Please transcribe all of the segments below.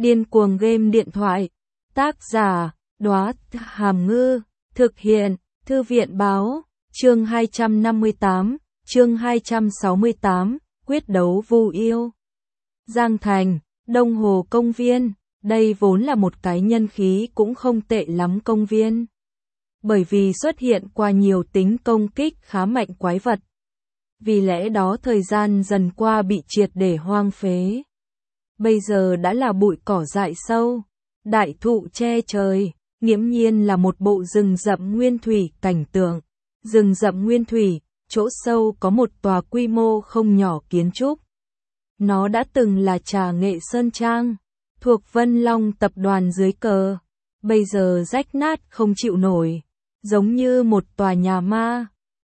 Điên cuồng game điện thoại. Tác giả, Đóa Hàm Ngư. Thực hiện, Thư viện báo. Chương 258, chương 268, quyết đấu Vu Yêu. Giang Thành, Đông Hồ công viên. Đây vốn là một cái nhân khí cũng không tệ lắm công viên. Bởi vì xuất hiện qua nhiều tính công kích khá mạnh quái vật. Vì lẽ đó thời gian dần qua bị triệt để hoang phế. Bây giờ đã là bụi cỏ dại sâu, đại thụ che trời, nghiễm nhiên là một bộ rừng rậm nguyên thủy cảnh tượng. Rừng rậm nguyên thủy, chỗ sâu có một tòa quy mô không nhỏ kiến trúc. Nó đã từng là Trà Nghệ Sơn Trang, thuộc Vân Long tập đoàn dưới cờ, bây giờ rách nát không chịu nổi, giống như một tòa nhà ma.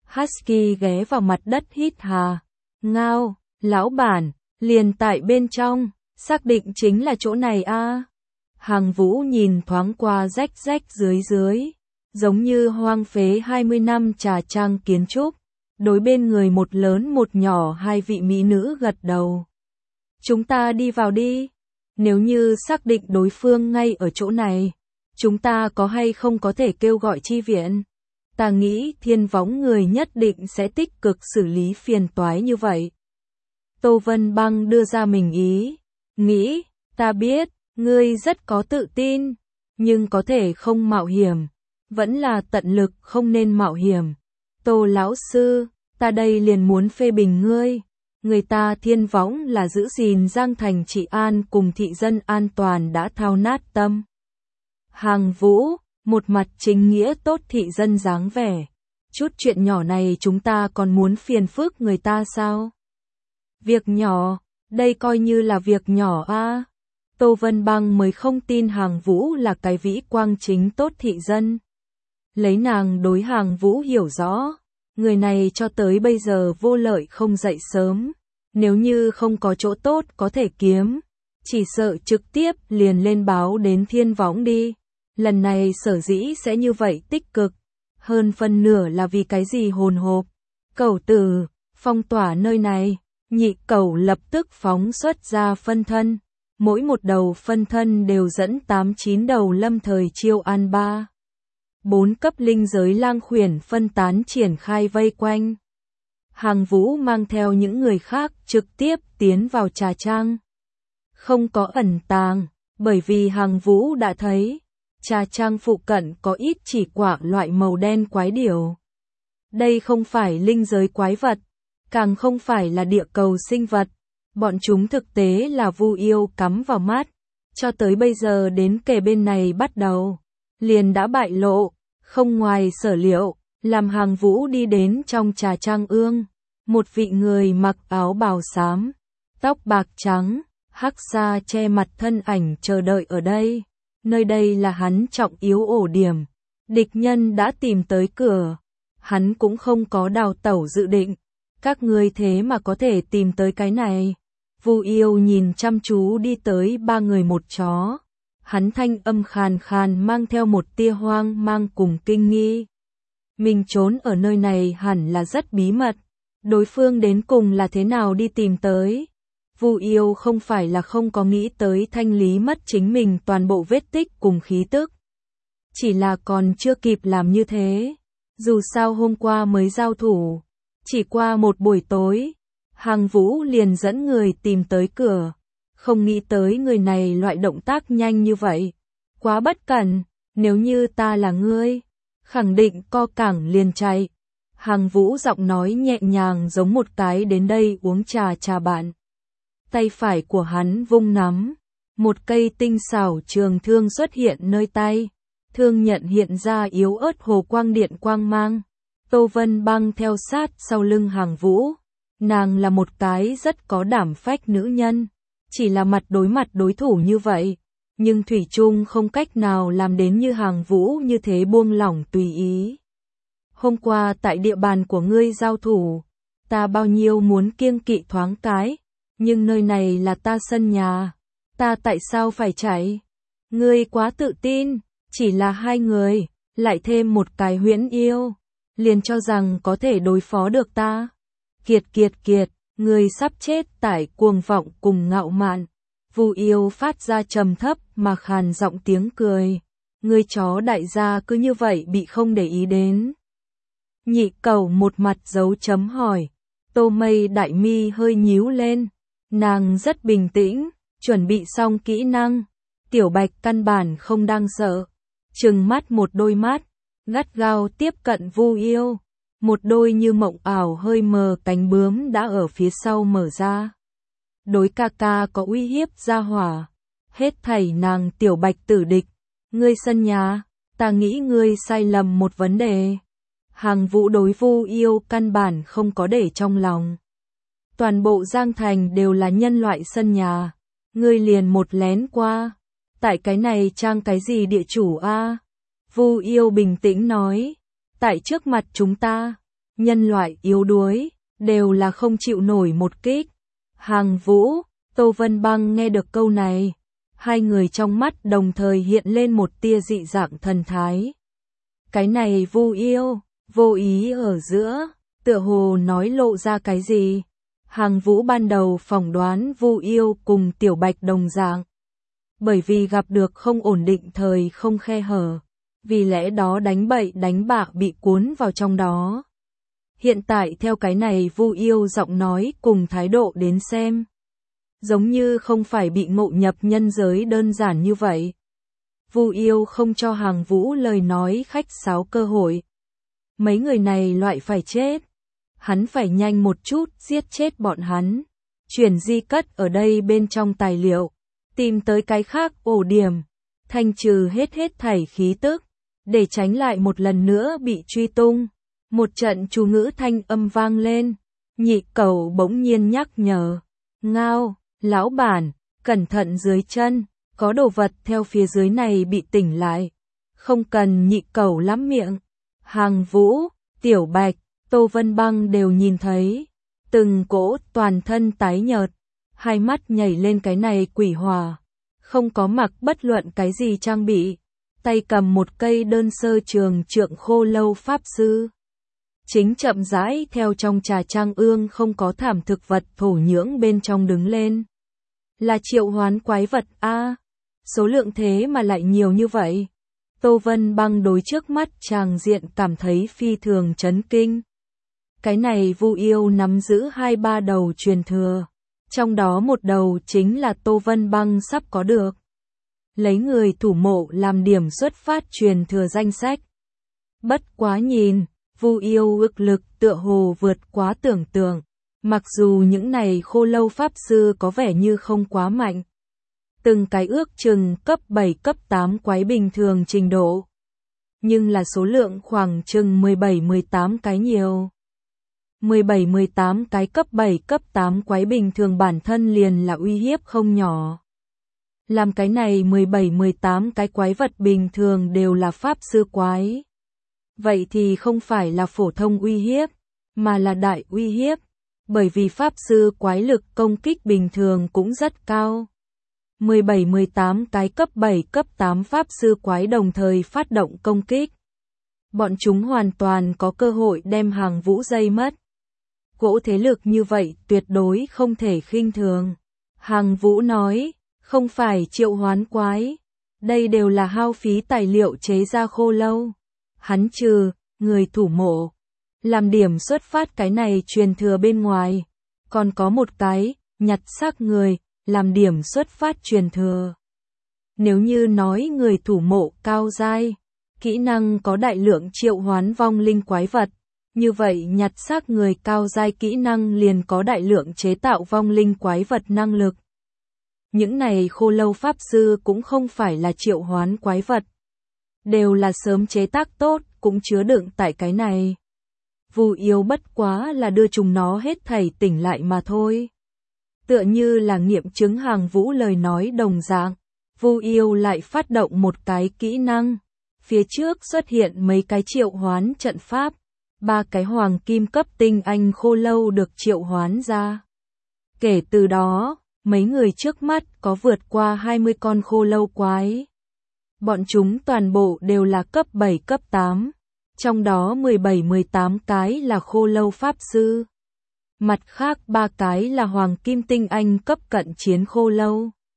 Husky ghé vào mặt đất hít hà, ngao, lão bản, liền tại bên trong, xác định chính là chỗ này a. Hàng Vũ nhìn thoáng qua rách rách dưới, giống như hoang phế 20 năm trà trang kiến trúc, đối bên người một lớn một nhỏ hai vị mỹ nữ gật đầu. Chúng ta đi vào đi, nếu như xác định đối phương ngay ở chỗ này, chúng ta có hay không có thể kêu gọi chi viện? Ta nghĩ Thiên Võng người nhất định sẽ tích cực xử lý phiền toái như vậy. Tô Vân Băng đưa ra mình ý, nghĩ, ta biết, ngươi rất có tự tin, nhưng có thể không mạo hiểm, vẫn là tận lực không nên mạo hiểm. Tô lão sư, ta đây liền muốn phê bình ngươi, người ta Thiên Võng là giữ gìn Giang Thành trị an cùng thị dân an toàn đã thao nát tâm. Hàng Vũ, một mặt chính nghĩa tốt thị dân dáng vẻ, chút chuyện nhỏ này chúng ta còn muốn phiền phức người ta sao? Việc nhỏ, đây coi như là việc nhỏ a. Tô Vân Băng mới không tin Hàng Vũ là cái vĩ quang chính tốt thị dân. Lấy nàng đối Hàng Vũ hiểu rõ, người này cho tới bây giờ vô lợi không dậy sớm, nếu như không có chỗ tốt có thể kiếm, chỉ sợ trực tiếp liền lên báo đến Thiên Võng đi. Lần này sở dĩ sẽ như vậy tích cực, hơn phân nửa là vì cái gì hồn hộp. Cẩu tử, phong tỏa nơi này, nhị cẩu lập tức phóng xuất ra phân thân. Mỗi một đầu phân thân đều dẫn 8-9 đầu lâm thời chiêu an 3-4 cấp linh giới lang khuyển phân tán triển khai vây quanh. Hàng Vũ mang theo những người khác trực tiếp tiến vào trà trang. Không có ẩn tàng, bởi vì Hàng Vũ đã thấy, trà trang phụ cận có ít chỉ quả loại màu đen quái điểu. Đây không phải linh giới quái vật, càng không phải là địa cầu sinh vật. Bọn chúng thực tế là Vu Yêu cắm vào mắt, cho tới bây giờ đến kề bên này bắt đầu, liền đã bại lộ, không ngoài sở liệu, làm Hàng Vũ đi đến trong trà trang ương, một vị người mặc áo bào xám, tóc bạc trắng, hắc sa che mặt thân ảnh chờ đợi ở đây, nơi đây là hắn trọng yếu ổ điểm, địch nhân đã tìm tới cửa, hắn cũng không có đào tẩu dự định, các ngươi thế mà có thể tìm tới cái này. Vu Yêu nhìn chăm chú đi tới ba người một chó, hắn thanh âm khàn khàn mang theo một tia hoang mang cùng kinh nghi. Mình trốn ở nơi này hẳn là rất bí mật, đối phương đến cùng là thế nào đi tìm tới. Vu Yêu không phải là không có nghĩ tới thanh lý mất chính mình toàn bộ vết tích cùng khí tức. Chỉ là còn chưa kịp làm như thế, dù sao hôm qua mới giao thủ, chỉ qua một buổi tối. Hàng Vũ liền dẫn người tìm tới cửa, không nghĩ tới người này loại động tác nhanh như vậy, quá bất cẩn, nếu như ta là ngươi, khẳng định co cẳng liền chạy. Hàng Vũ giọng nói nhẹ nhàng giống một cái đến đây uống trà bạn. Tay phải của hắn vung nắm, một cây tinh xảo trường thương xuất hiện nơi tay, thương nhận hiện ra yếu ớt hồ quang điện quang mang. Tô Vân Băng theo sát sau lưng Hàng Vũ. Nàng là một cái rất có đảm phách nữ nhân, chỉ là mặt đối thủ như vậy, nhưng thủy chung không cách nào làm đến như Hàng Vũ như thế buông lỏng tùy ý. Hôm qua tại địa bàn của ngươi giao thủ, ta bao nhiêu muốn kiêng kỵ thoáng cái, nhưng nơi này là ta sân nhà, ta tại sao phải chạy? Ngươi quá tự tin, chỉ là hai người, lại thêm một cái huyễn yêu, liền cho rằng có thể đối phó được ta. Kiệt, người sắp chết tại cuồng vọng cùng ngạo mạn. Vu Yêu phát ra trầm thấp mà khàn giọng tiếng cười. Ngươi chó đại gia cứ như vậy bị không để ý đến. Nhị Cẩu một mặt dấu chấm hỏi. Tô Mây đại mi hơi nhíu lên. Nàng rất bình tĩnh, chuẩn bị xong kỹ năng. Tiểu Bạch căn bản không đang sợ. Trừng mắt một đôi mắt, gắt gao tiếp cận Vu Yêu. Một đôi như mộng ảo hơi mờ cánh bướm đã ở phía sau mở ra. Đối ca ca có uy hiếp ra hỏa. Hết thảy nàng Tiểu Bạch tử địch. Ngươi sân nhà, ta nghĩ ngươi sai lầm một vấn đề. Hàng Vũ đối Vu Yêu căn bản không có để trong lòng. Toàn bộ Giang Thành đều là nhân loại sân nhà. Ngươi liền một lén qua. Tại cái này trang cái gì địa chủ a? Vu Yêu bình tĩnh nói. Tại trước mặt chúng ta, nhân loại yếu đuối, đều là không chịu nổi một kích. Hàng Vũ, Tô Vân Băng nghe được câu này. Hai người trong mắt đồng thời hiện lên một tia dị dạng thần thái. Cái này Vu Yêu, vô ý ở giữa, tựa hồ nói lộ ra cái gì. Hàng Vũ ban đầu phỏng đoán Vu Yêu cùng Tiểu Bạch đồng dạng. Bởi vì gặp được không ổn định thời không khe hở. Vì lẽ đó đánh bậy đánh bạ bị cuốn vào trong đó. Hiện tại theo cái này Vu Yêu giọng nói cùng thái độ đến xem. Giống như không phải bị ngộ nhập nhân giới đơn giản như vậy. Vu Yêu không cho Hàng Vũ lời nói khách sáo cơ hội. Mấy người này loại phải chết. Hắn phải nhanh một chút giết chết bọn hắn. Chuyển di cất ở đây bên trong tài liệu. Tìm tới cái khác ổ điểm. Thanh trừ hết thảy khí tức. Để tránh lại một lần nữa bị truy tung. Một trận chú ngữ thanh âm vang lên. Nhị Cẩu bỗng nhiên nhắc nhở. Ngao, lão bản, cẩn thận dưới chân. Có đồ vật theo phía dưới này bị tỉnh lại. Không cần Nhị Cẩu lắm miệng. Hàng Vũ, Tiểu Bạch, Tô Vân Băng đều nhìn thấy. Từng cỗ toàn thân tái nhợt. Hai mắt nhảy lên cái này quỷ hỏa. Không có mặc bất luận cái gì trang bị. Tay cầm một cây đơn sơ trường trượng khô lâu pháp sư. Chính chậm rãi theo trong trà trang ương không có thảm thực vật thổ nhưỡng bên trong đứng lên. Là triệu hoán quái vật a, số lượng thế mà lại nhiều như vậy. Tô Vân Băng đối trước mắt tràng diện cảm thấy phi thường chấn kinh. Cái này Vu Yêu nắm giữ 2-3 đầu truyền thừa. Trong đó một đầu chính là Tô Vân Băng sắp có được. Lấy người thủ mộ làm điểm xuất phát truyền thừa danh sách. Bất quá nhìn, Vu Yêu ức lực tựa hồ vượt quá tưởng tượng. Mặc dù những này khô lâu pháp sư có vẻ như không quá mạnh. Từng cái ước chừng cấp 7 cấp 8 quái bình thường trình độ. Nhưng là số lượng khoảng chừng 17-18 cái nhiều. 17-18 cái cấp 7 cấp 8 quái bình thường bản thân liền là uy hiếp không nhỏ. Làm cái này 17-18 cái quái vật bình thường đều là pháp sư quái. Vậy thì không phải là phổ thông uy hiếp, mà là đại uy hiếp. Bởi vì pháp sư quái lực công kích bình thường cũng rất cao. 17-18 cái cấp 7 cấp 8 pháp sư quái đồng thời phát động công kích. Bọn chúng hoàn toàn có cơ hội đem Hàng Vũ dây mất. Cỗ thế lực như vậy tuyệt đối không thể khinh thường. Hàng Vũ nói, không phải triệu hoán quái. Đây đều là hao phí tài liệu chế ra khô lâu. Hắn trừ, người thủ mộ. Làm điểm xuất phát cái này truyền thừa bên ngoài. Còn có một cái, nhặt xác người, làm điểm xuất phát truyền thừa. Nếu như nói người thủ mộ cao giai, kỹ năng có đại lượng triệu hoán vong linh quái vật. Như vậy nhặt xác người cao giai kỹ năng liền có đại lượng chế tạo vong linh quái vật năng lực. Những này khô lâu pháp sư cũng không phải là triệu hoán quái vật. Đều là sớm chế tác tốt, cũng chứa đựng tại cái này. Vu Yêu bất quá là đưa chúng nó hết thảy tỉnh lại mà thôi. Tựa như là nghiệm chứng Hàng Vũ lời nói đồng dạng. Vu Yêu lại phát động một cái kỹ năng. Phía trước xuất hiện mấy cái triệu hoán trận pháp. 3 cái hoàng kim cấp tinh anh khô lâu được triệu hoán ra. Kể từ đó, mấy người trước mắt có vượt qua 20 con khô lâu quái. Bọn chúng toàn bộ đều là cấp 7 cấp 8. Trong đó 17-18 cái là khô lâu pháp sư. Mặt khác 3 cái là hoàng kim tinh anh cấp cận chiến khô lâu.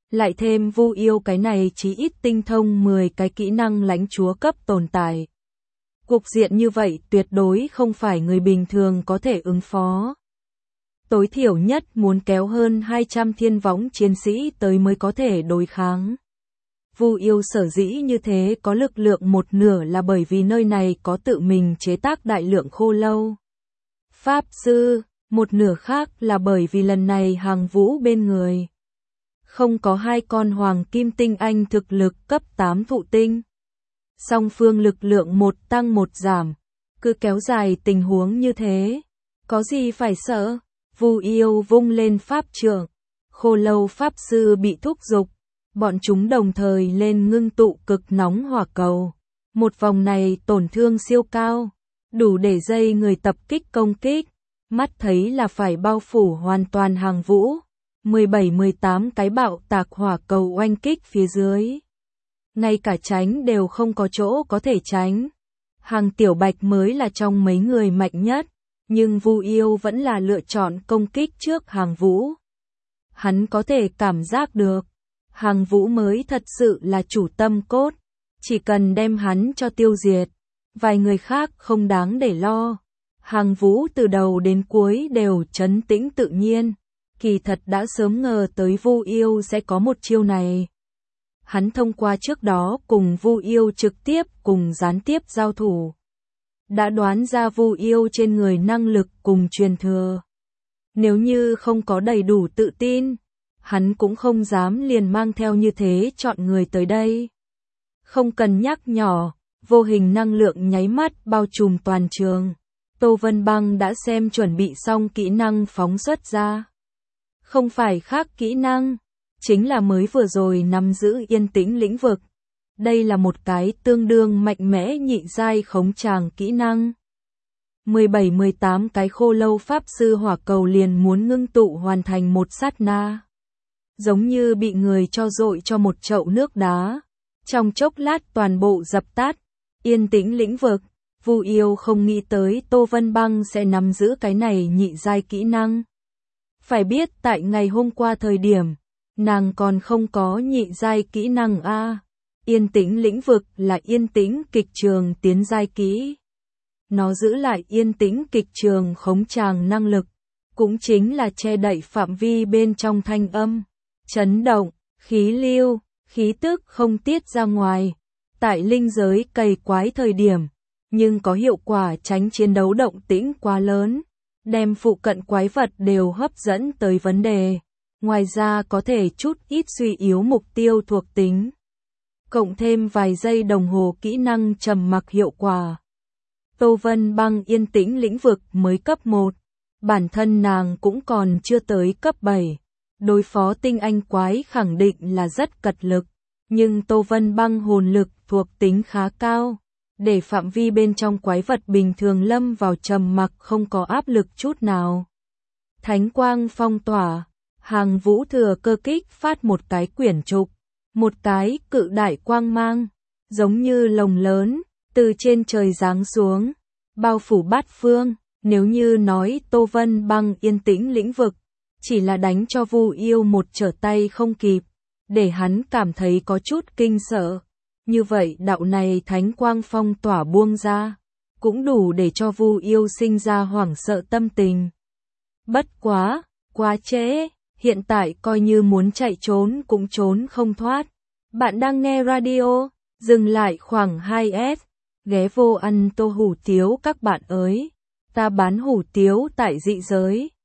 Lại thêm Vu Yêu cái này chí ít tinh thông 10 cái kỹ năng lãnh chúa cấp tồn tại. Cục diện như vậy tuyệt đối không phải người bình thường có thể ứng phó. Tối thiểu nhất muốn kéo hơn 200 thiên võng chiến sĩ tới mới có thể đối kháng. Vu Yêu sở dĩ như thế có lực lượng một nửa là bởi vì nơi này có tự mình chế tác đại lượng khô lâu pháp sư, một nửa khác là bởi vì lần này Hàng Vũ bên người không có 2 con hoàng kim tinh anh thực lực cấp 8 thụ tinh. Song phương lực lượng một tăng một giảm, cứ kéo dài tình huống như thế, có gì phải sợ? Vu Yêu vung lên pháp trượng, khô lâu pháp sư bị thúc giục, bọn chúng đồng thời lên ngưng tụ cực nóng hỏa cầu. Một vòng này tổn thương siêu cao, đủ để dây người tập kích công kích, mắt thấy là phải bao phủ hoàn toàn Hàng Vũ. 17-18 cái bạo tạc hỏa cầu oanh kích phía dưới. Ngay cả tránh đều không có chỗ có thể tránh. Hàng Tiểu Bạch mới là trong mấy người mạnh nhất, nhưng Vu Yêu vẫn là lựa chọn công kích trước Hàng Vũ. Hắn có thể cảm giác được, Hàng Vũ mới thật sự là chủ tâm cốt, chỉ cần đem hắn cho tiêu diệt, vài người khác không đáng để lo. Hàng Vũ từ đầu đến cuối đều trấn tĩnh tự nhiên, kỳ thật đã sớm ngờ tới Vu Yêu sẽ có một chiêu này. Hắn thông qua trước đó cùng Vu Yêu trực tiếp cùng gián tiếp giao thủ, đã đoán ra Vu Yêu trên người năng lực cùng truyền thừa. Nếu như không có đầy đủ tự tin, hắn cũng không dám liền mang theo như thế chọn người tới đây. Không cần nhắc nhỏ, vô hình năng lượng nháy mắt bao trùm toàn trường. Tô Vân Băng đã xem chuẩn bị xong kỹ năng phóng xuất ra. Không phải khác kỹ năng, chính là mới vừa rồi nắm giữ yên tĩnh lĩnh vực. Đây là một cái tương đương mạnh mẽ nhị giai khống tràng kỹ năng. 17-18 cái khô lâu pháp sư hỏa cầu liền muốn ngưng tụ hoàn thành một sát na. Giống như bị người cho dội cho một chậu nước đá. Trong chốc lát toàn bộ dập tắt, yên tĩnh lĩnh vực. Vu Yêu không nghĩ tới Tô Vân Băng sẽ nắm giữ cái này nhị giai kỹ năng. Phải biết tại ngày hôm qua thời điểm, nàng còn không có nhị giai kỹ năng a. Yên tĩnh lĩnh vực là yên tĩnh kịch trường tiến giai kỹ. Nó giữ lại yên tĩnh kịch trường khống tràng năng lực, cũng chính là che đậy phạm vi bên trong thanh âm, chấn động, khí lưu, khí tức không tiết ra ngoài. Tại linh giới cày quái thời điểm, nhưng có hiệu quả tránh chiến đấu động tĩnh quá lớn, đem phụ cận quái vật đều hấp dẫn tới vấn đề. Ngoài ra có thể chút ít suy yếu mục tiêu thuộc tính. Cộng thêm vài giây đồng hồ kỹ năng trầm mặc hiệu quả. Tô Vân Băng yên tĩnh lĩnh vực mới cấp 1, bản thân nàng cũng còn chưa tới cấp 7. Đối phó tinh anh quái khẳng định là rất cật lực, nhưng Tô Vân Băng hồn lực thuộc tính khá cao, để phạm vi bên trong quái vật bình thường lâm vào trầm mặc không có áp lực chút nào. Thánh quang phong tỏa, Hàng Vũ thừa cơ kích phát một cái quyển trục, một cái cự đại quang mang, giống như lồng lớn, từ trên trời giáng xuống, bao phủ bát phương. Nếu như nói Tô Vân Băng yên tĩnh lĩnh vực, chỉ là đánh cho Vu Yêu một trở tay không kịp, để hắn cảm thấy có chút kinh sợ. Như vậy đạo này thánh quang phong tỏa buông ra, cũng đủ để cho Vu Yêu sinh ra hoảng sợ tâm tình. Bất quá, quá trễ, hiện tại coi như muốn chạy trốn cũng trốn không thoát. Bạn đang nghe radio, dừng lại khoảng 2S, ghé vô ăn tô hủ tiếu các bạn ơi. Ta bán hủ tiếu tại dị giới.